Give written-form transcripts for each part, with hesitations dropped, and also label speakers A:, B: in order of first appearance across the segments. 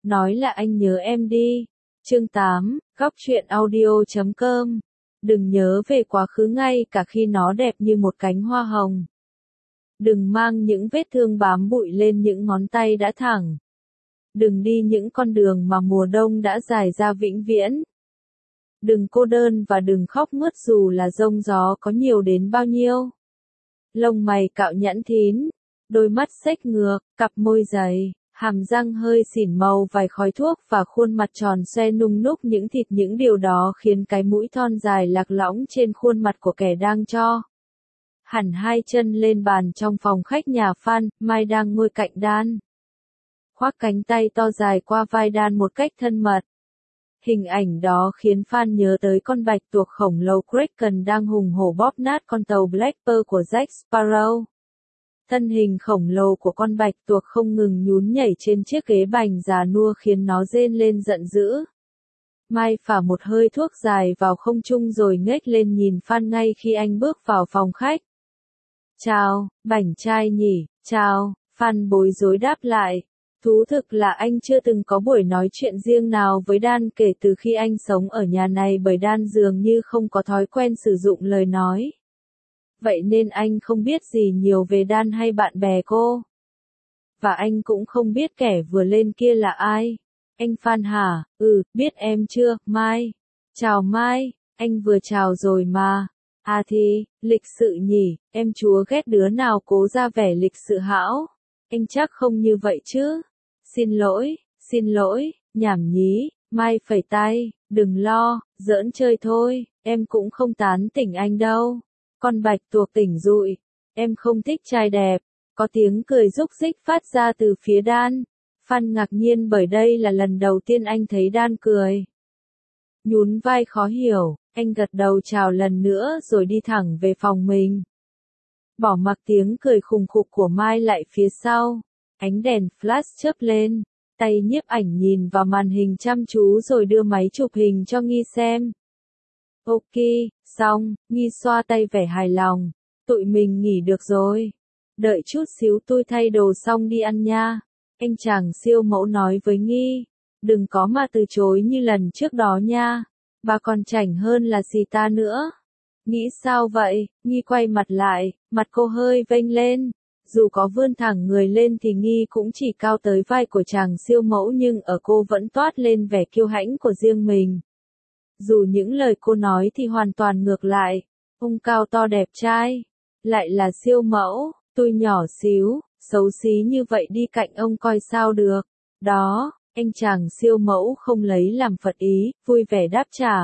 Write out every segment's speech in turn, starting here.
A: nói là anh nhớ em đi. Chương 8, góc truyện audio.com. Đừng nhớ về quá khứ ngay cả khi nó đẹp như một cánh hoa hồng. Đừng mang những vết thương bám bụi lên những ngón tay đã thẳng. Đừng đi những con đường mà mùa đông đã dài ra vĩnh viễn. Đừng cô đơn và đừng khóc mướt dù là giông gió có nhiều đến bao nhiêu. Lông mày cạo nhẵn thín, đôi mắt xếch ngược, cặp môi dày, hàm răng hơi xỉn màu vài khói thuốc và khuôn mặt tròn xoe nung núc những thịt, những điều đó khiến cái mũi thon dài lạc lõng trên khuôn mặt của kẻ đang cho hẳn hai chân lên bàn trong phòng khách nhà Phan. Mai đang ngồi cạnh Dan, khoác cánh tay to dài qua vai Dan một cách thân mật. Hình ảnh đó khiến Phan nhớ tới con bạch tuộc khổng lồ Kraken đang hùng hổ bóp nát con tàu Black Pearl của Jack Sparrow. Thân hình khổng lồ của con bạch tuộc không ngừng nhún nhảy trên chiếc ghế bành già nua khiến nó rên lên giận dữ. Mai phả một hơi thuốc dài vào không trung rồi ngếch lên nhìn Phan ngay khi anh bước vào phòng khách. Chào, bảnh trai nhỉ, chào, Phan bối rối đáp lại. Thú thực là anh chưa từng có buổi nói chuyện riêng nào với Dan kể từ khi anh sống ở nhà này, bởi Dan dường như không có thói quen sử dụng lời nói. Vậy nên anh không biết gì nhiều về Dan hay bạn bè cô. Và anh cũng không biết kẻ vừa lên kia là ai. Anh Phan hả? Biết em chưa, Mai. Chào Mai, anh vừa chào rồi mà. À thì, lịch sự nhỉ, em chúa ghét đứa nào cố ra vẻ lịch sự hão. Anh chắc không như vậy chứ. Xin lỗi, nhảm nhí. Mai phẩy tay, đừng lo, giỡn chơi thôi, em cũng không tán tỉnh anh đâu. Con bạch tuộc tỉnh dụi, em không thích trai đẹp. Có tiếng cười rúc rích phát ra từ phía Dan. Phan ngạc nhiên bởi đây là lần đầu tiên anh thấy Dan cười. Nhún vai khó hiểu, anh gật đầu chào lần nữa rồi đi thẳng về phòng mình. Bỏ mặc tiếng cười khùng khục của Mai lại phía sau. Ánh đèn flash chớp lên, tay nhiếp ảnh nhìn vào màn hình chăm chú rồi đưa máy chụp hình cho Nghi xem. Ok, xong, Nghi xoa tay vẻ hài lòng. Tụi mình nghỉ được rồi. Đợi chút xíu tôi thay đồ xong đi ăn nha. Anh chàng siêu mẫu nói với Nghi. Đừng có mà từ chối như lần trước đó nha. Bà còn chảnh hơn là gì ta nữa. Nghĩ sao vậy? Nghi quay mặt lại, mặt cô hơi vênh lên. Dù có vươn thẳng người lên thì Nghi cũng chỉ cao tới vai của chàng siêu mẫu, nhưng ở cô vẫn toát lên vẻ kiêu hãnh của riêng mình. Dù những lời cô nói thì hoàn toàn ngược lại. Ông cao to đẹp trai, lại là siêu mẫu, tôi nhỏ xíu, xấu xí như vậy đi cạnh ông coi sao được. Đó, anh chàng siêu mẫu không lấy làm phật ý, vui vẻ đáp trả.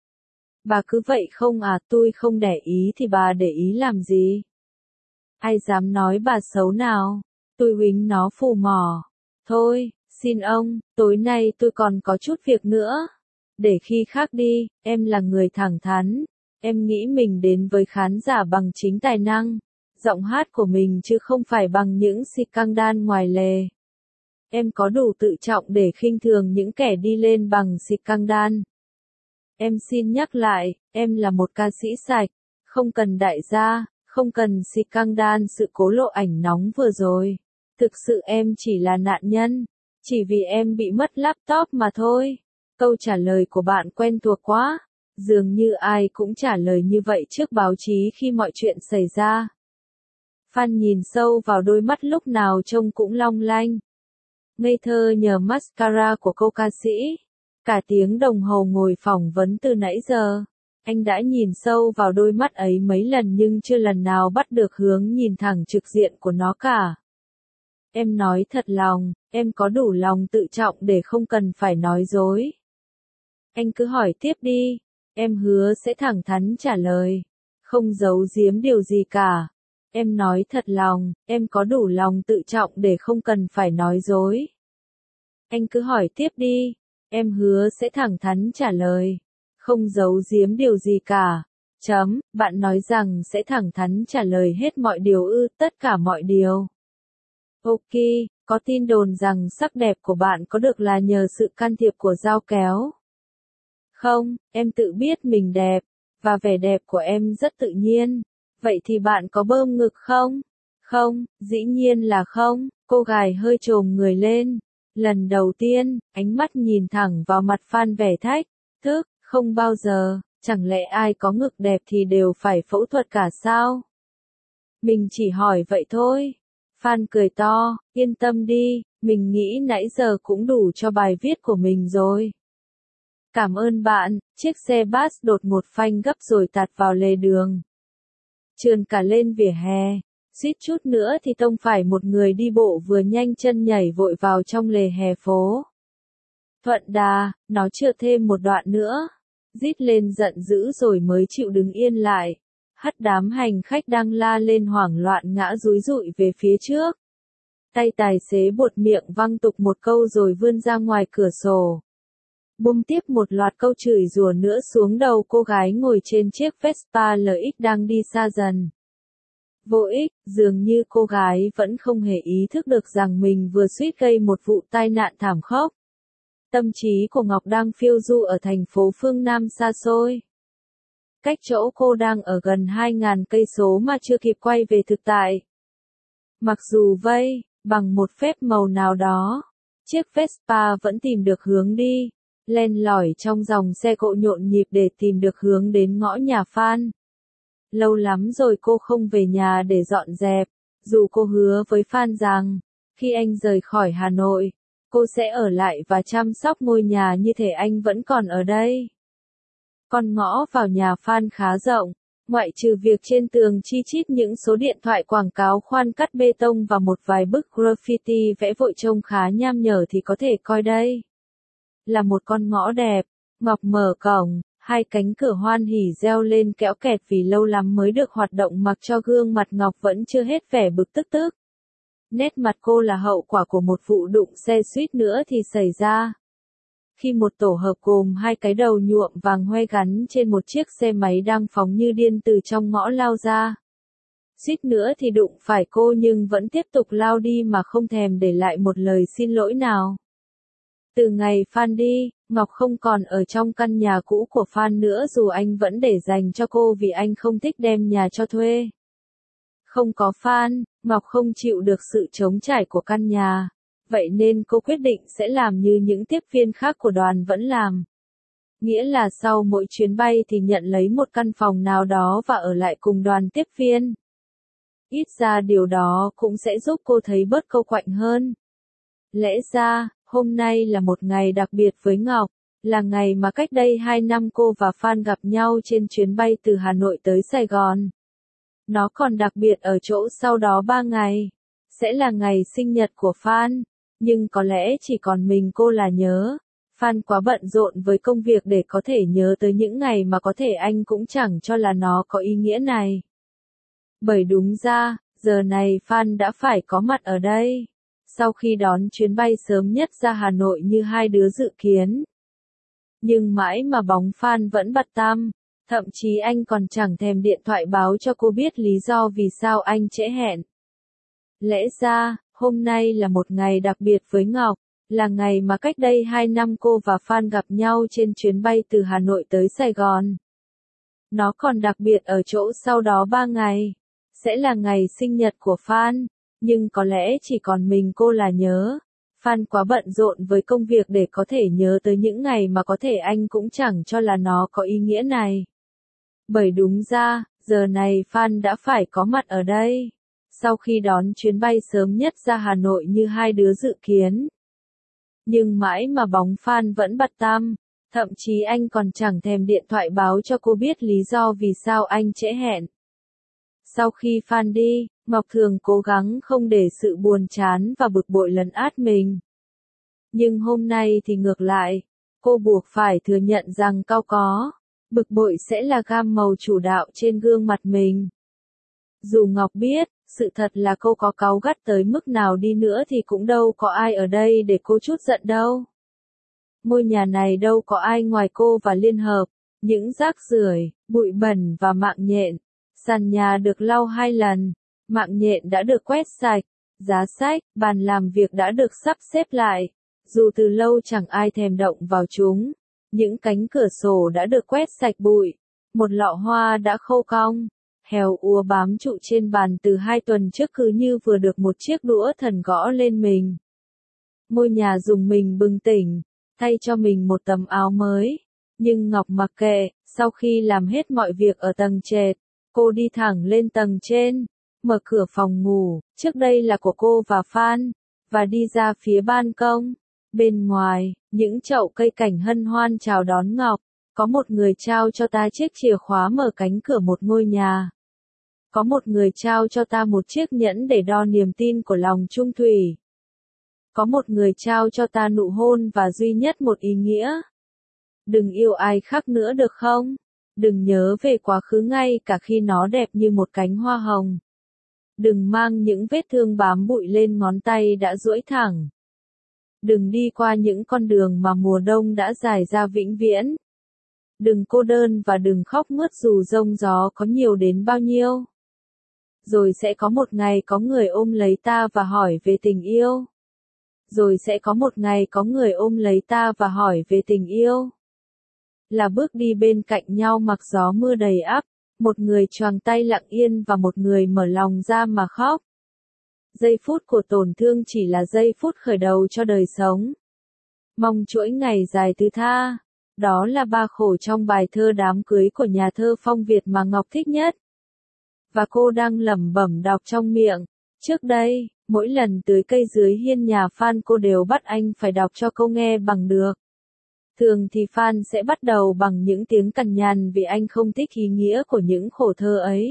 A: Bà cứ vậy không à, tôi không để ý thì bà để ý làm gì? Ai dám nói bà xấu nào? Tôi huýnh nó phù mỏ. Thôi, xin ông, tối nay tôi còn có chút việc nữa. Để khi khác đi, em là người thẳng thắn. Em nghĩ mình đến với khán giả bằng chính tài năng, giọng hát của mình chứ không phải bằng những si căng đan ngoài lề. Em có đủ tự trọng để khinh thường những kẻ đi lên bằng si căng đan. Em xin nhắc lại, em là một ca sĩ sạch, không cần đại gia, không cần si căng đan sự cố lộ ảnh nóng vừa rồi. Thực sự em chỉ là nạn nhân, chỉ vì em bị mất laptop mà thôi. Câu trả lời của bạn quen thuộc quá, dường như ai cũng trả lời như vậy trước báo chí khi mọi chuyện xảy ra. Phan nhìn sâu vào đôi mắt lúc nào trông cũng long lanh, ngây thơ nhờ mascara của cô ca sĩ. Cả tiếng đồng hồ ngồi phỏng vấn từ nãy giờ, anh đã nhìn sâu vào đôi mắt ấy mấy lần nhưng chưa lần nào bắt được hướng nhìn thẳng trực diện của nó cả. Em nói thật lòng, em có đủ lòng tự trọng để không cần phải nói dối. Anh cứ hỏi tiếp đi, em hứa sẽ thẳng thắn trả lời, không giấu giếm điều gì cả. Em nói thật lòng, em có đủ lòng tự trọng để không cần phải nói dối. Anh cứ hỏi tiếp đi, em hứa sẽ thẳng thắn trả lời, không giấu giếm điều gì cả. Bạn nói rằng sẽ thẳng thắn trả lời hết mọi điều ư? Tất cả mọi điều. Ok, có tin đồn rằng sắc đẹp của bạn có được là nhờ sự can thiệp của dao kéo. Không, em tự biết mình đẹp, và vẻ đẹp của em rất tự nhiên. Vậy thì bạn có bơm ngực không? Không, dĩ nhiên là không. Cô gái hơi chồm người lên, Lần đầu tiên, ánh mắt nhìn thẳng vào mặt Phan vẻ thách thức, không bao giờ, chẳng lẽ ai có ngực đẹp thì đều phải phẫu thuật cả sao? Mình chỉ hỏi vậy thôi. Phan cười to, yên tâm đi, mình nghĩ nãy giờ cũng đủ cho bài viết của mình rồi. Cảm ơn bạn, chiếc xe bus đột ngột phanh gấp rồi tạt vào lề đường. Trườn cả lên vỉa hè, suýt chút nữa thì tông phải một người đi bộ vừa nhanh chân nhảy vội vào trong lề hè phố. Thuận đà, nó trượt thêm một đoạn nữa, rít lên giận dữ rồi mới chịu đứng yên lại. Hất đám hành khách đang la lên hoảng loạn ngã dúi dụi về phía trước. Tay tài xế buột miệng văng tục một câu rồi vươn ra ngoài cửa sổ. Bung tiếp một loạt câu chửi rủa nữa xuống đầu cô gái ngồi trên chiếc Vespa LX đang đi xa dần. Vô ích, dường như cô gái vẫn không hề ý thức được rằng mình vừa suýt gây một vụ tai nạn thảm khốc. Tâm trí của Ngọc đang phiêu du ở thành phố phương Nam xa xôi. Cách chỗ cô đang ở gần 2.000 cây số mà chưa kịp quay về thực tại. Mặc dù vậy, bằng một phép màu nào đó, chiếc Vespa vẫn tìm được hướng đi, len lỏi trong dòng xe cộ nhộn nhịp để tìm được hướng đến ngõ nhà Phan. Lâu lắm rồi cô không về nhà để dọn dẹp, dù cô hứa với Phan rằng, khi anh rời khỏi Hà Nội, cô sẽ ở lại và chăm sóc ngôi nhà như thể anh vẫn còn ở đây. Con ngõ vào nhà Phan khá rộng, ngoại trừ việc trên tường chi chít những số điện thoại quảng cáo khoan cắt bê tông và một vài bức graffiti vẽ vội trông khá nham nhở thì có thể coi đây là một con ngõ đẹp. Ngọc mở cổng, hai cánh cửa hoan hỉ reo lên kéo kẹt vì lâu lắm mới được hoạt động mặc cho gương mặt Ngọc vẫn chưa hết vẻ bực tức. Nét mặt cô là hậu quả của một vụ đụng xe suýt nữa thì xảy ra. Khi một tổ hợp gồm hai cái đầu nhuộm vàng hoe gắn trên một chiếc xe máy đang phóng như điên từ trong ngõ lao ra. Suýt nữa thì đụng phải cô nhưng vẫn tiếp tục lao đi mà không thèm để lại một lời xin lỗi nào. Từ ngày Phan đi, Ngọc không còn ở trong căn nhà cũ của Phan nữa dù anh vẫn để dành cho cô vì anh không thích đem nhà cho thuê. Không có Phan, Ngọc không chịu được sự trống trải của căn nhà. Vậy nên cô quyết định sẽ làm như những tiếp viên khác của đoàn vẫn làm. Nghĩa là sau mỗi chuyến bay thì nhận lấy một căn phòng nào đó và ở lại cùng đoàn tiếp viên. Ít ra điều đó cũng sẽ giúp cô thấy bớt câu quạnh hơn. Lẽ ra, hôm nay là một ngày đặc biệt với Ngọc, là ngày mà cách đây 2 năm cô và Phan gặp nhau trên chuyến bay từ Hà Nội tới Sài Gòn. Nó còn đặc biệt ở chỗ sau đó 3 ngày, sẽ là ngày sinh nhật của Phan. Nhưng có lẽ chỉ còn mình cô là nhớ. Phan quá bận rộn với công việc để có thể nhớ tới những ngày mà có thể anh cũng chẳng cho là nó có ý nghĩa này. Bởi đúng ra, giờ này Phan đã phải có mặt ở đây. Sau khi đón chuyến bay sớm nhất ra Hà Nội như hai đứa dự kiến. Nhưng mãi mà bóng Phan vẫn bặt tăm. Thậm chí anh còn chẳng thèm điện thoại báo cho cô biết lý do vì sao anh trễ hẹn. Lẽ ra, hôm nay là một ngày đặc biệt với Ngọc, là ngày mà cách đây 2 năm cô và Phan gặp nhau trên chuyến bay từ Hà Nội tới Sài Gòn. Nó còn đặc biệt ở chỗ sau đó 3 ngày, sẽ là ngày sinh nhật của Phan, nhưng có lẽ chỉ còn mình cô là nhớ. Phan quá bận rộn với công việc để có thể nhớ tới những ngày mà có thể anh cũng chẳng cho là nó có ý nghĩa này. Bởi đúng ra, giờ này Phan đã phải có mặt ở đây. Sau khi đón chuyến bay sớm nhất ra Hà Nội như hai đứa dự kiến. Nhưng mãi mà bóng Phan vẫn bặt tăm, thậm chí anh còn chẳng thèm điện thoại báo cho cô biết lý do vì sao anh trễ hẹn. Sau khi Phan đi, Ngọc thường cố gắng không để sự buồn chán và bực bội lấn át mình. Nhưng hôm nay thì ngược lại, cô buộc phải thừa nhận rằng cao có, bực bội sẽ là gam màu chủ đạo trên gương mặt mình. Dù Ngọc biết, sự thật là cô có cáu gắt tới mức nào đi nữa thì cũng đâu có ai ở đây để cô trút giận đâu. Ngôi nhà này đâu có ai ngoài cô và Liên Hợp, những rác rưởi, bụi bẩn và mạng nhện. Sàn nhà được lau 2 lần, mạng nhện đã được quét sạch, giá sách, bàn làm việc đã được sắp xếp lại, dù từ lâu chẳng ai thèm động vào chúng. Những cánh cửa sổ đã được quét sạch bụi, một lọ hoa đã khô cong. Heo úa bám trụ trên bàn từ 2 tuần trước cứ như vừa được một chiếc đũa thần gõ lên mình. Ngôi nhà dùng mình bừng tỉnh, thay cho mình một tấm áo mới. Nhưng Ngọc mặc kệ, sau khi làm hết mọi việc ở tầng trệt, cô đi thẳng lên tầng trên, mở cửa phòng ngủ, trước đây là của cô và Phan, và đi ra phía ban công. Bên ngoài, những chậu cây cảnh hân hoan chào đón Ngọc, có một người trao cho ta chiếc chìa khóa mở cánh cửa một ngôi nhà. Có một người trao cho ta một chiếc nhẫn để đo niềm tin của lòng trung thủy. Có một người trao cho ta nụ hôn và duy nhất một ý nghĩa. Đừng yêu ai khác nữa được không? Đừng nhớ về quá khứ ngay cả khi nó đẹp như một cánh hoa hồng. Đừng mang những vết thương bám bụi lên ngón tay đã duỗi thẳng. Đừng đi qua những con đường mà mùa đông đã dài ra vĩnh viễn. Đừng cô đơn và đừng khóc mướt dù giông gió có nhiều đến bao nhiêu. Rồi sẽ có một ngày có người ôm lấy ta và hỏi về tình yêu. Rồi sẽ có một ngày có người ôm lấy ta và hỏi về tình yêu. Là bước đi bên cạnh nhau mặc gió mưa đầy ắp, một người choàng tay lặng yên và một người mở lòng ra mà khóc. Giây phút của tổn thương chỉ là giây phút khởi đầu cho đời sống. Mong chuỗi ngày dài thứ tha. Đó là ba khổ trong bài thơ Đám cưới của nhà thơ Phong Việt mà Ngọc thích nhất. Và cô đang lẩm bẩm đọc trong miệng. Trước đây, mỗi lần tưới cây dưới hiên nhà Phan cô đều bắt anh phải đọc cho cô nghe bằng được. Thường thì Phan sẽ bắt đầu bằng những tiếng cằn nhằn vì anh không thích ý nghĩa của những khổ thơ ấy.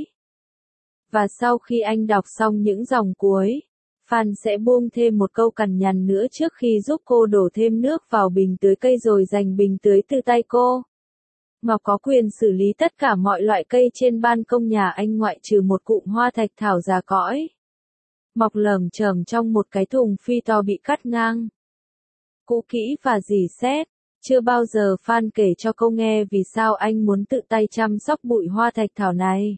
A: Và sau khi anh đọc xong những dòng cuối, Phan sẽ buông thêm một câu cằn nhằn nữa trước khi giúp cô đổ thêm nước vào bình tưới cây rồi giành bình tưới từ tay cô. Ngọc có quyền xử lý tất cả mọi loại cây trên ban công nhà anh ngoại trừ một cụm hoa thạch thảo già cõi. Mọc lởm chởm trong một cái thùng phi to bị cắt ngang. Cũ kỹ và rỉ sét. Chưa bao giờ Phan kể cho cô nghe vì sao anh muốn tự tay chăm sóc bụi hoa thạch thảo này.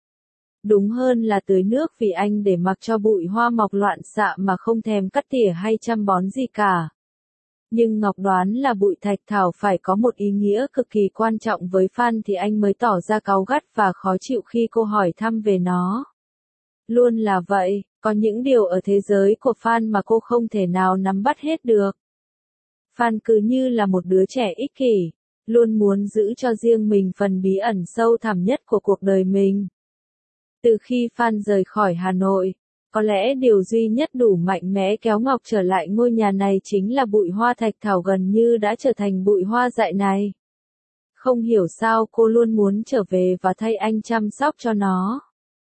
A: Đúng hơn là tưới nước vì anh để mặc cho bụi hoa mọc loạn xạ mà không thèm cắt tỉa hay chăm bón gì cả. Nhưng Ngọc đoán là bụi thạch thảo phải có một ý nghĩa cực kỳ quan trọng với Phan thì anh mới tỏ ra cáu gắt và khó chịu khi cô hỏi thăm về nó. Luôn là vậy, có những điều ở thế giới của Phan mà cô không thể nào nắm bắt hết được. Phan cứ như là một đứa trẻ ích kỷ, luôn muốn giữ cho riêng mình phần bí ẩn sâu thẳm nhất của cuộc đời mình. Từ khi Phan rời khỏi Hà Nội, có lẽ điều duy nhất đủ mạnh mẽ kéo Ngọc trở lại ngôi nhà này chính là bụi hoa thạch thảo gần như đã trở thành bụi hoa dại này. Không hiểu sao cô luôn muốn trở về và thay anh chăm sóc cho nó.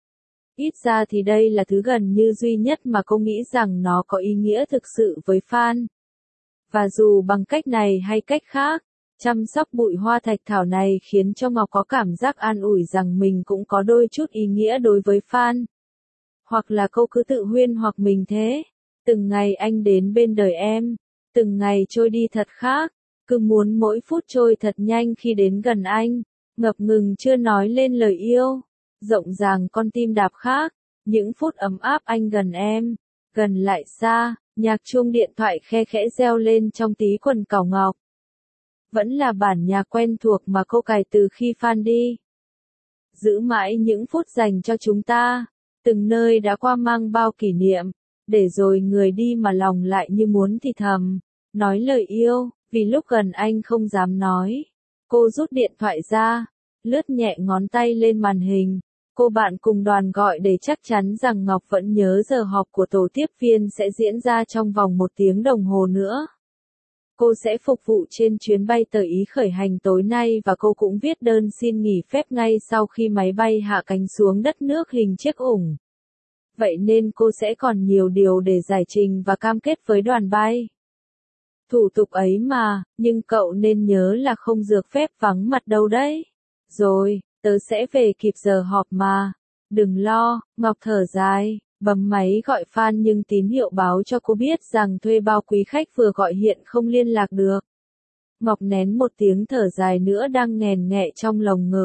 A: Ít ra thì đây là thứ gần như duy nhất mà cô nghĩ rằng nó có ý nghĩa thực sự với Phan. Và dù bằng cách này hay cách khác, chăm sóc bụi hoa thạch thảo này khiến cho Ngọc có cảm giác an ủi rằng mình cũng có đôi chút ý nghĩa đối với Phan. Hoặc là cô cứ tự huyên hoặc mình thế. Từng ngày anh đến bên đời em, từng ngày trôi đi thật khác, cứ muốn mỗi phút trôi thật nhanh khi đến gần anh, ngập ngừng chưa nói lên lời yêu, rộng ràng con tim đạp khác, những phút ấm áp anh gần em, gần lại xa, nhạc chuông điện thoại khe khẽ reo lên trong tí quần cào Ngọc. Vẫn là bản nhạc quen thuộc mà cô cài từ khi Phan đi. Giữ mãi những phút dành cho chúng ta, từng nơi đã qua mang bao kỷ niệm, để rồi người đi mà lòng lại như muốn thì thầm, nói lời yêu, vì lúc gần anh không dám nói. Cô rút điện thoại ra, lướt nhẹ ngón tay lên màn hình, cô bạn cùng đoàn gọi để chắc chắn rằng Ngọc vẫn nhớ giờ họp của tổ tiếp viên sẽ diễn ra trong vòng 1 tiếng đồng hồ nữa. Cô sẽ phục vụ trên chuyến bay tới Ý khởi hành tối nay và cô cũng viết đơn xin nghỉ phép ngay sau khi máy bay hạ cánh xuống đất nước hình chiếc ủng. Vậy nên cô sẽ còn nhiều điều để giải trình và cam kết với đoàn bay. Thủ tục ấy mà, nhưng cậu nên nhớ là không được phép vắng mặt đâu đấy. Rồi, tớ sẽ về kịp giờ họp mà. Đừng lo, Ngọc thở dài. Bấm máy gọi Phan nhưng tín hiệu báo cho cô biết rằng thuê bao quý khách vừa gọi hiện không liên lạc được. Ngọc nén một tiếng thở dài nữa đang nghèn nghẹ trong lồng ngực.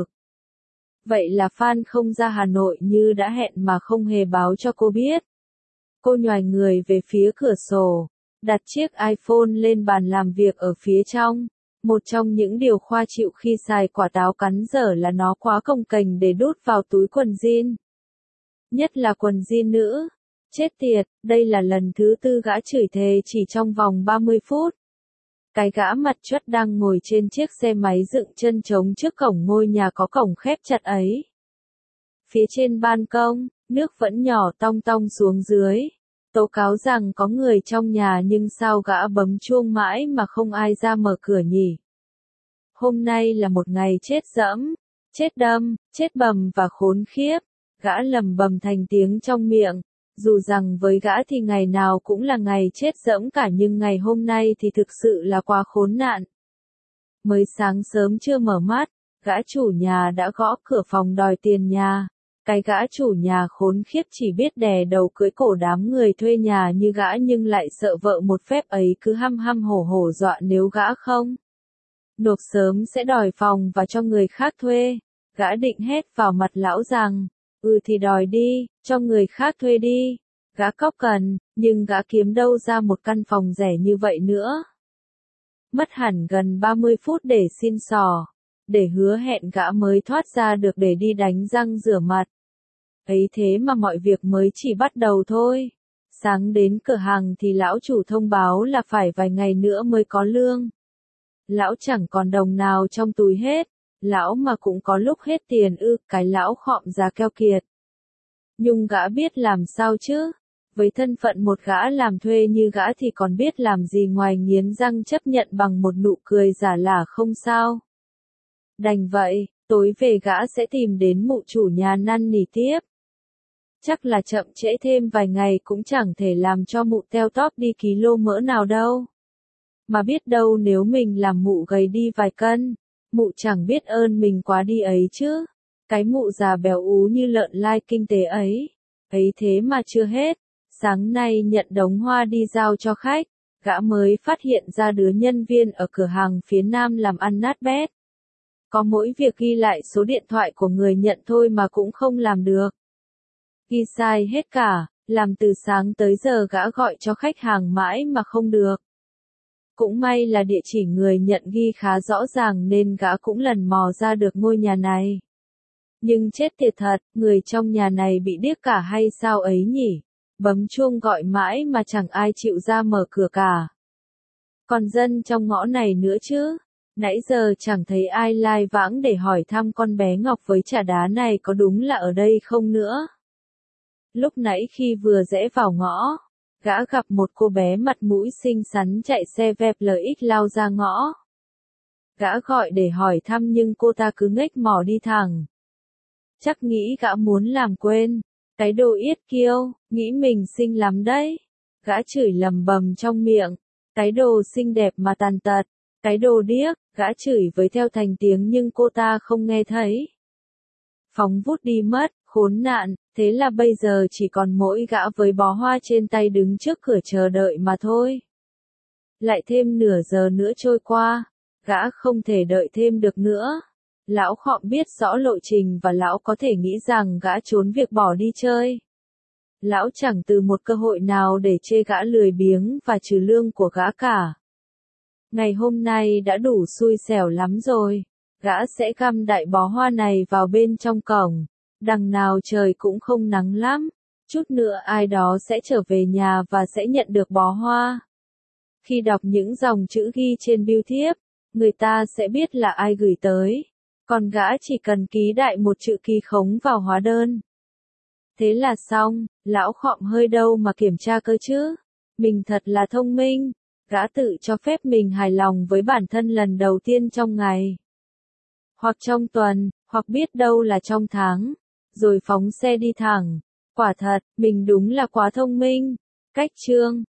A: Vậy là Phan không ra Hà Nội như đã hẹn mà không hề báo cho cô biết. Cô nhoài người về phía cửa sổ, đặt chiếc iPhone lên bàn làm việc ở phía trong. Một trong những điều khoa chịu khi xài quả táo cắn dở là nó quá cồng kềnh để đút vào túi quần jean. Nhất là quần jean nữ. Chết tiệt, đây là lần thứ tư gã chửi thề chỉ trong vòng 30 phút. Cái gã mặt chuất đang ngồi trên chiếc xe máy dựng chân trống trước cổng ngôi nhà có cổng khép chặt ấy. Phía trên ban công, nước vẫn nhỏ tong tong xuống dưới. Tố cáo rằng có người trong nhà nhưng sao gã bấm chuông mãi mà không ai ra mở cửa nhỉ? Hôm nay là một ngày chết dẫm, chết đâm, chết bầm và khốn khiếp. Gã lầm bầm thành tiếng trong miệng. Dù rằng với gã thì ngày nào cũng là ngày chết dẫm cả nhưng ngày hôm nay thì thực sự là quá khốn nạn. Mới sáng sớm chưa mở mắt, gã chủ nhà đã gõ cửa phòng đòi tiền nhà. Cái gã chủ nhà khốn khiếp chỉ biết đè đầu cưỡi cổ đám người thuê nhà như gã nhưng lại sợ vợ một phép ấy cứ hăm hăm hổ hổ dọa nếu gã không nộp sớm sẽ đòi phòng và cho người khác thuê. Gã định hét vào mặt lão rằng, thì đòi đi, cho người khác thuê đi. Gã cóc cần, nhưng gã kiếm đâu ra một căn phòng rẻ như vậy nữa. Mất hẳn gần 30 phút để xin xỏ, để hứa hẹn gã mới thoát ra được để đi đánh răng rửa mặt. Ấy thế mà mọi việc mới chỉ bắt đầu thôi. Sáng đến cửa hàng thì lão chủ thông báo là phải vài ngày nữa mới có lương. Lão chẳng còn đồng nào trong túi hết. Lão mà cũng có lúc hết tiền cái lão khọm giá keo kiệt. Nhưng gã biết làm sao chứ? Với thân phận một gã làm thuê như gã thì còn biết làm gì ngoài nghiến răng chấp nhận bằng một nụ cười giả lả không sao. Đành vậy, tối về gã sẽ tìm đến mụ chủ nhà năn nỉ tiếp. Chắc là chậm trễ thêm vài ngày cũng chẳng thể làm cho mụ teo tóp đi ký mỡ nào đâu. Mà biết đâu nếu mình làm mụ gầy đi vài cân, mụ chẳng biết ơn mình quá đi ấy chứ. Cái mụ già béo ú như lợn lai kinh tế ấy. Ấy thế mà chưa hết. Sáng nay nhận đống hoa đi giao cho khách, gã mới phát hiện ra đứa nhân viên ở cửa hàng phía nam làm ăn nát bét. Có mỗi việc ghi lại số điện thoại của người nhận thôi mà cũng không làm được. Ghi sai hết cả, làm từ sáng tới giờ gã gọi cho khách hàng mãi mà không được. Cũng may là địa chỉ người nhận ghi khá rõ ràng nên gã cũng lần mò ra được ngôi nhà này. Nhưng chết tiệt thật, người trong nhà này bị điếc cả hay sao ấy nhỉ? Bấm chuông gọi mãi mà chẳng ai chịu ra mở cửa cả. Còn dân trong ngõ này nữa chứ? Nãy giờ chẳng thấy ai lai vãng để hỏi thăm con bé Ngọc với chả đá này có đúng là ở đây không nữa. Lúc nãy khi vừa rẽ vào ngõ, gã gặp một cô bé mặt mũi xinh xắn chạy xe VLX lao ra ngõ. Gã gọi để hỏi thăm nhưng cô ta cứ nghếch mỏ đi thẳng. Chắc nghĩ gã muốn làm quên. Cái đồ yết kiêu, nghĩ mình xinh lắm đấy. Gã chửi lầm bầm trong miệng. Cái đồ xinh đẹp mà tàn tật. Cái đồ điếc, gã chửi với theo thành tiếng nhưng cô ta không nghe thấy. Phóng vút đi mất, khốn nạn, thế là bây giờ chỉ còn mỗi gã với bó hoa trên tay đứng trước cửa chờ đợi mà thôi. Lại thêm nửa giờ nữa trôi qua, gã không thể đợi thêm được nữa. Lão khọm biết rõ lộ trình và lão có thể nghĩ rằng gã trốn việc bỏ đi chơi. Lão chẳng từ một cơ hội nào để chê gã lười biếng và trừ lương của gã cả. Ngày hôm nay đã đủ xui xẻo lắm rồi. Gã sẽ găm đại bó hoa này vào bên trong cổng. Đằng nào trời cũng không nắng lắm. Chút nữa ai đó sẽ trở về nhà và sẽ nhận được bó hoa. Khi đọc những dòng chữ ghi trên bưu thiếp, người ta sẽ biết là ai gửi tới. Còn gã chỉ cần ký đại một chữ ký khống vào hóa đơn. Thế là xong, lão khọm hơi đâu mà kiểm tra cơ chứ. Mình thật là thông minh. Gã tự cho phép mình hài lòng với bản thân lần đầu tiên trong ngày. Hoặc trong tuần, hoặc biết đâu là trong tháng. Rồi phóng xe đi thẳng. Quả thật, mình đúng là quá thông minh. Cách chương